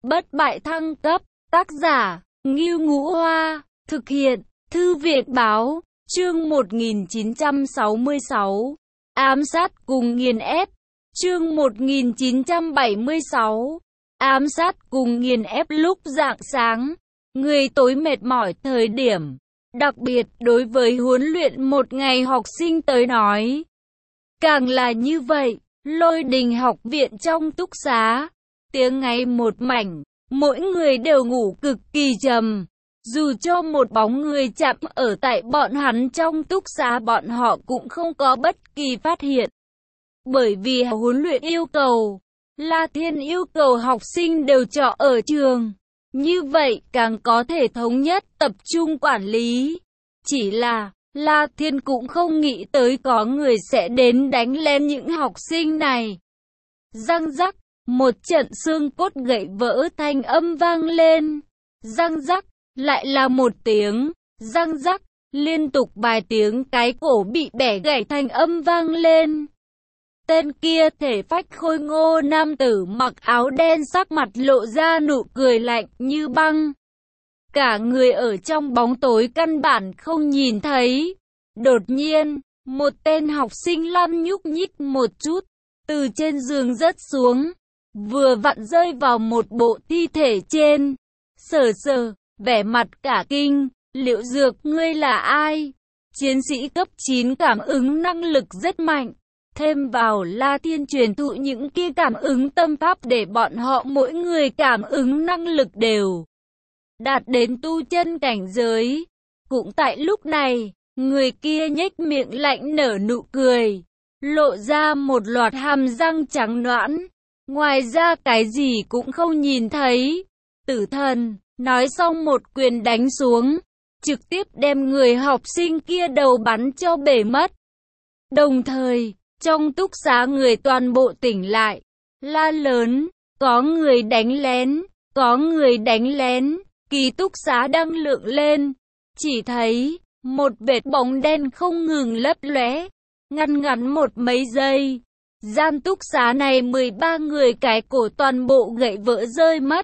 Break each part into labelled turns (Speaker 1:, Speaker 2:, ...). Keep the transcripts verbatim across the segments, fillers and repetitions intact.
Speaker 1: Bất bại thăng cấp, tác giả, Ngưu Ngũ Hoa, thực hiện, Thư viện Báo, chương một nghìn chín trăm sáu mươi sáu, ám sát cùng nghiền ép, chương một nghìn chín trăm bảy mươi sáu, ám sát cùng nghiền ép lúc rạng sáng, người tối mệt mỏi thời điểm, đặc biệt đối với huấn luyện một ngày học sinh tới nói. Càng là như vậy, Lôi Đình học viện trong túc xá, tiếng ngáy một mảnh, mỗi người đều ngủ cực kỳ trầm. Dù cho một bóng người chạm ở tại bọn hắn trong túc xá, bọn họ cũng không có bất kỳ phát hiện. Bởi vì huấn luyện yêu cầu, La Thiên yêu cầu học sinh đều trọ ở trường. Như vậy càng có thể thống nhất tập trung quản lý. Chỉ là, La Thiên cũng không nghĩ tới có người sẽ đến đánh lên những học sinh này. Răng rắc, một trận xương cốt gãy vỡ thanh âm vang lên. Răng rắc, lại là một tiếng. Răng rắc, liên tục vài tiếng cái cổ bị bẻ gãy thanh âm vang lên. Tên kia thể phách khôi ngô nam tử mặc áo đen sắc mặt lộ ra nụ cười lạnh như băng. Cả người ở trong bóng tối căn bản không nhìn thấy. Đột nhiên, một tên học sinh lăn nhúc nhích một chút, từ trên giường rớt xuống, vừa vặn rơi vào một bộ thi thể trên. Sờ sờ, vẻ mặt cả kinh, Liệu Dược ngươi là ai? Chiến sĩ cấp chín cảm ứng năng lực rất mạnh. Thêm vào La Thiên truyền thụ những kia cảm ứng tâm pháp để bọn họ mỗi người cảm ứng năng lực đều đạt đến tu chân cảnh giới. Cũng tại lúc này, người kia nhếch miệng lạnh nở nụ cười, lộ ra một loạt hàm răng trắng nõn. Ngoài ra cái gì cũng không nhìn thấy. Tử thần, nói xong một quyền đánh xuống, trực tiếp đem người học sinh kia đầu bắn cho bể mất. Đồng thời, trong túc xá người toàn bộ tỉnh lại, la lớn, có người đánh lén, có người đánh lén, ký túc xá đang lượng lên, chỉ thấy, một vệt bóng đen không ngừng lấp lóe, ngăn ngắn một mấy giây, gian túc xá này mười ba người cái cổ toàn bộ gãy vỡ rơi mất.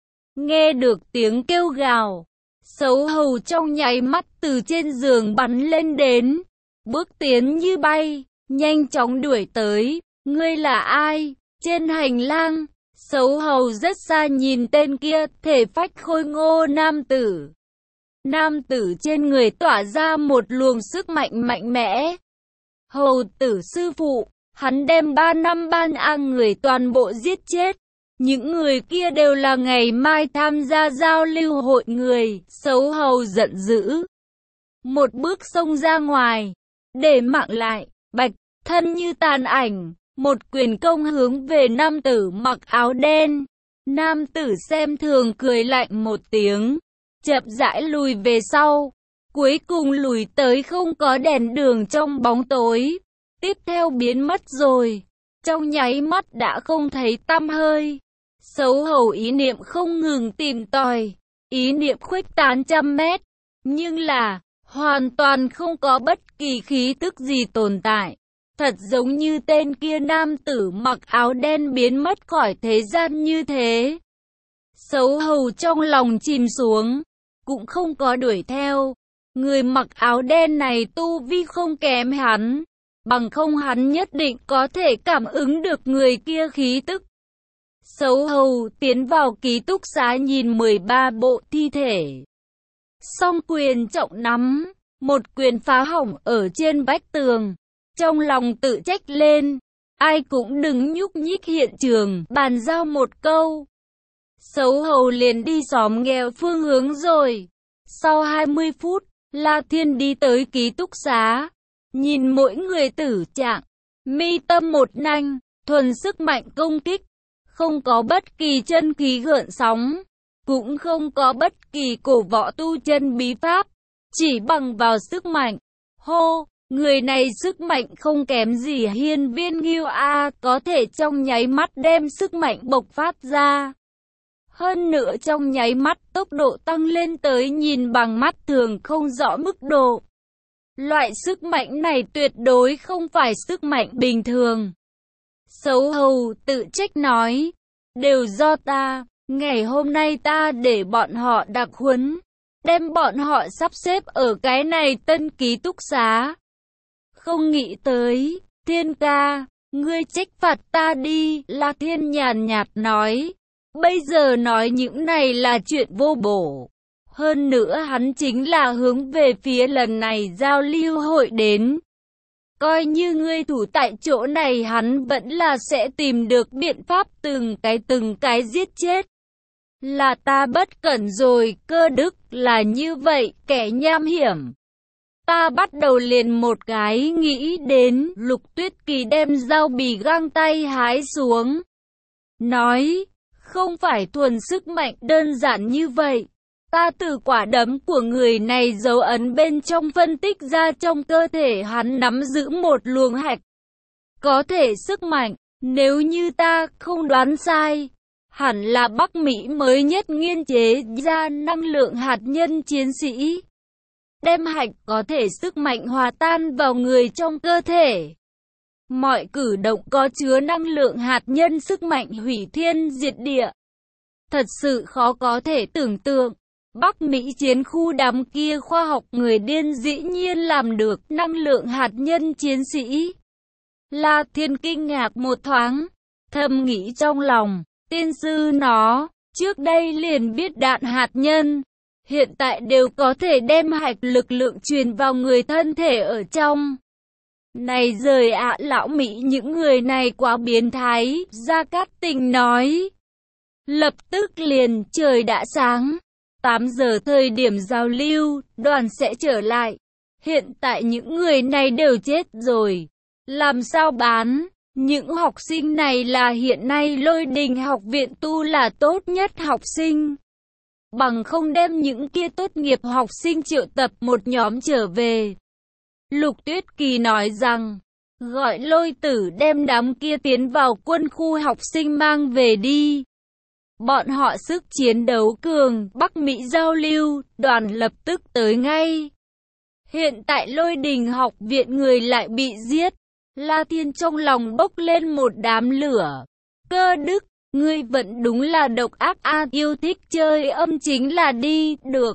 Speaker 1: Nghe được tiếng kêu gào, Sấu Hầu trong nháy mắt từ trên giường bắn lên đến, bước tiến như bay. Nhanh chóng đuổi tới, ngươi là ai? Trên hành lang, Sấu Hầu rất xa nhìn tên kia, thể phách khôi ngô nam tử. Nam tử trên người tỏa ra một luồng sức mạnh mạnh mẽ. Hầu tử sư phụ, hắn đem ba năm ban an người toàn bộ giết chết. Những người kia đều là ngày mai tham gia giao lưu hội người. Sấu Hầu giận dữ, một bước xông ra ngoài, để mạng lại. Bạch, thân như tàn ảnh, một quyền công hướng về nam tử mặc áo đen. Nam tử xem thường cười lạnh một tiếng, chậm rãi lùi về sau, cuối cùng lùi tới không có đèn đường trong bóng tối. Tiếp theo biến mất rồi, trong nháy mắt đã không thấy tăm hơi. Sấu Hầu ý niệm không ngừng tìm tòi, ý niệm khuếch tán trăm mét, nhưng là hoàn toàn không có bất kỳ khí tức gì tồn tại. Thật giống như tên kia nam tử mặc áo đen biến mất khỏi thế gian như thế. Sấu Hầu trong lòng chìm xuống, cũng không có đuổi theo. Người mặc áo đen này tu vi không kém hắn, bằng không hắn nhất định có thể cảm ứng được người kia khí tức. Sấu Hầu tiến vào ký túc xá nhìn mười ba bộ thi thể. Song quyền trọng nắm, một quyền phá hỏng ở trên vách tường. Trong lòng tự trách lên, ai cũng đừng nhúc nhích hiện trường, bàn giao một câu. Sấu Hầu liền đi xóm nghèo phương hướng rồi. Sau hai mươi phút, La Thiên đi tới ký túc xá, nhìn mỗi người tử trạng, mi tâm một nanh, thuần sức mạnh công kích, không có bất kỳ chân khí gợn sóng, cũng không có bất kỳ cổ võ tu chân bí pháp, chỉ bằng vào sức mạnh. Hô! Người này sức mạnh không kém gì Hiên Viên Ngưu A, có thể trong nháy mắt đem sức mạnh bộc phát ra. Hơn nữa trong nháy mắt tốc độ tăng lên tới nhìn bằng mắt thường không rõ mức độ. Loại sức mạnh này tuyệt đối không phải sức mạnh bình thường. Sấu Hầu tự trách nói, đều do ta, Ngày hôm nay ta để bọn họ đặc huấn, đem bọn họ sắp xếp ở cái này tân ký túc xá. Không nghĩ tới, Thiên ca, ngươi trách phạt ta đi, La Thiên nhàn nhạt nói. Bây giờ nói những này là chuyện vô bổ. Hơn nữa hắn chính là hướng về phía lần này giao lưu hội đến. Coi như ngươi thủ tại chỗ này hắn vẫn là sẽ tìm được biện pháp từng cái từng cái giết chết. Là ta bất cẩn rồi, Cơ Đức, là như vậy, kẻ nham hiểm. Ta bắt đầu liền một cái nghĩ đến, Lục Tuyết Kỳ đem dao bì găng tay hái xuống. Nói, không phải thuần sức mạnh đơn giản như vậy. Ta từ quả đấm của người này dấu ấn bên trong phân tích ra trong cơ thể hắn nắm giữ một luồng hạch. Có thể sức mạnh, nếu như ta không đoán sai, hẳn là Bắc Mỹ mới nhất nghiên chế ra năng lượng hạt nhân chiến sĩ. Đem hạch có thể sức mạnh hòa tan vào người trong cơ thể. Mọi cử động có chứa năng lượng hạt nhân sức mạnh hủy thiên diệt địa. Thật sự khó có thể tưởng tượng. Bắc Mỹ chiến khu đám kia khoa học người điên dĩ nhiên làm được năng lượng hạt nhân chiến sĩ. La Thiên kinh ngạc một thoáng, thầm nghĩ trong lòng, tiên sư nó, trước đây liền biết đạn hạt nhân, hiện tại đều có thể đem hạch lực lượng truyền vào người thân thể ở trong. Này rời ạ, lão Mỹ những người này quá biến thái, Gia Cát Tình nói. Lập tức liền trời đã sáng. tám giờ thời điểm giao lưu, đoàn sẽ trở lại. Hiện tại những người này đều chết rồi. Làm sao bán? Những học sinh này là hiện nay Lôi Đình học viện tu là tốt nhất học sinh. Bằng không đem những kia tốt nghiệp học sinh triệu tập một nhóm trở về. Lục Tuyết Kỳ nói rằng, gọi Lôi Tử đem đám kia tiến vào quân khu học sinh mang về đi. Bọn họ sức chiến đấu cường, Bắc Mỹ giao lưu, đoàn lập tức tới ngay. Hiện tại Lôi Đình học viện người lại bị giết. La Thiên trong lòng bốc lên một đám lửa. Cơ Đức, ngươi vẫn đúng là độc ác a, yêu thích chơi âm chính là đi, được.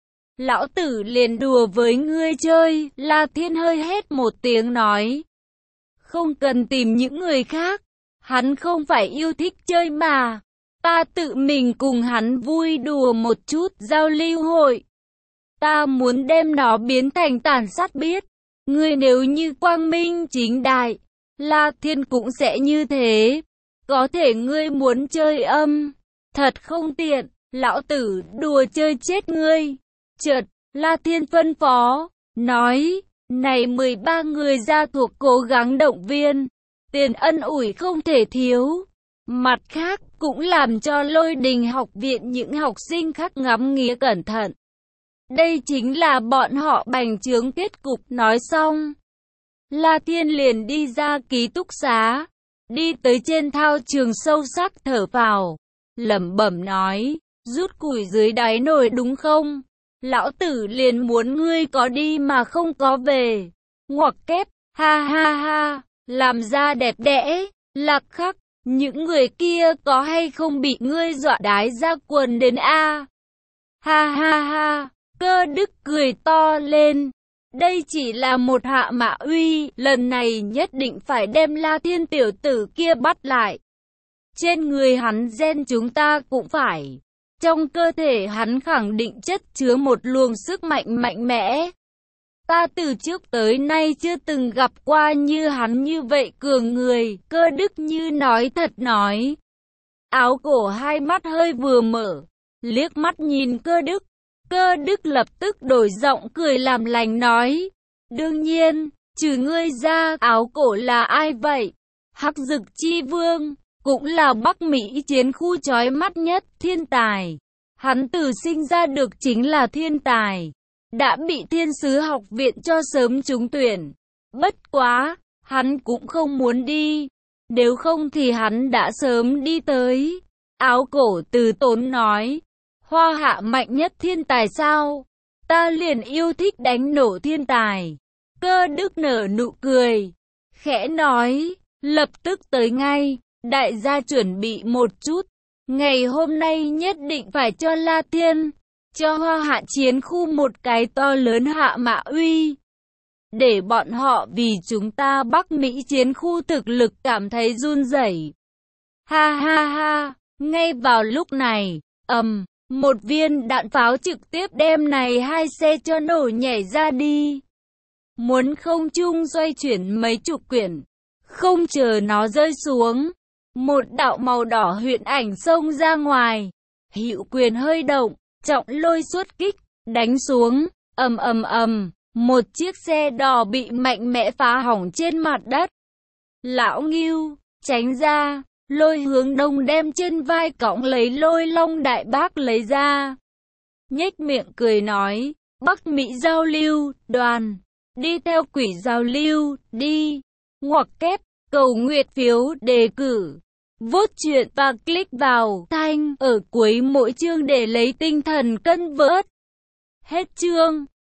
Speaker 1: Lão tử liền đùa với ngươi chơi, La Thiên hơi hét một tiếng nói. Không cần tìm những người khác, hắn không phải yêu thích chơi mà. Ta tự mình cùng hắn vui đùa một chút, giao lưu hội. Ta muốn đem nó biến thành tàn sát biết. Ngươi nếu như quang minh chính đại, La Thiên cũng sẽ như thế. Có thể ngươi muốn chơi âm, thật không tiện, lão tử đùa chơi chết ngươi. Chợt, La Thiên phân phó, nói, này mười ba người gia thuộc cố gắng động viên, tiền ân ủi không thể thiếu. Mặt khác, cũng làm cho Lôi Đình học viện những học sinh khác ngắm nghía cẩn thận. Đây chính là bọn họ bành trướng kết cục. Nói xong, La Thiên liền đi ra ký túc xá, đi tới trên thao trường sâu sắc thở vào, lẩm bẩm nói, rút củi dưới đáy nồi đúng không? Lão tử liền muốn ngươi có đi mà không có về. Ngoặc kép, ha ha ha, làm ra đẹp đẽ, lạc khắc, những người kia có hay không bị ngươi dọa đái ra quần đến a? Ha ha ha. Cơ Đức cười to lên. Đây chỉ là một hạ mã uy, lần này nhất định phải đem La Thiên tiểu tử kia bắt lại. Trên người hắn gen chúng ta cũng phải. Trong cơ thể hắn khẳng định chất chứa một luồng sức mạnh mạnh mẽ. Ta từ trước tới nay chưa từng gặp qua như hắn như vậy cường người. Cơ Đức như nói thật nói. Áo cổ hai mắt hơi vừa mở, liếc mắt nhìn Cơ Đức. Cơ Đức lập tức đổi giọng cười làm lành nói. Đương nhiên, trừ ngươi ra, áo cổ là ai vậy? Hắc Dực Chi Vương, cũng là Bắc Mỹ chiến khu chói mắt nhất, thiên tài. Hắn từ sinh ra được chính là thiên tài. Đã bị Thiên Sứ học viện cho sớm trúng tuyển. Bất quá, hắn cũng không muốn đi. Nếu không thì hắn đã sớm đi tới. Áo cổ từ tốn nói. Hoa hạ mạnh nhất thiên tài sao? Ta liền yêu thích đánh nổ thiên tài. Cơ Đức nở nụ cười, khẽ nói, lập tức tới ngay, đại gia chuẩn bị một chút. Ngày hôm nay nhất định phải cho La Thiên, cho Hoa Hạ chiến khu một cái to lớn hạ mã uy. Để bọn họ vì chúng ta Bắc Mỹ chiến khu thực lực cảm thấy run rẩy. Ha ha ha, ngay vào lúc này, ầm, um, một viên đạn pháo trực tiếp đem này hai xe cho nổ nhảy ra đi. Muốn không trung xoay chuyển mấy chục quyển, không chờ nó rơi xuống. Một đạo màu đỏ huyền ảnh xông ra ngoài, hữu quyền hơi động, trọng lôi xuất kích, đánh xuống, ầm ầm ầm, một chiếc xe đỏ bị mạnh mẽ phá hỏng trên mặt đất. Lão Ngưu, tránh ra, lôi hướng đông đem trên vai cõng lấy lôi long đại bác lấy ra. Nhếch miệng cười nói, Bắc Mỹ giao lưu, đoàn, đi theo quỷ giao lưu, đi, ngoặc kép, cầu nguyện phiếu, đề cử. Vote chuyện và click vào thanh ở cuối mỗi chương để lấy tinh thần cân vớt. Hết chương.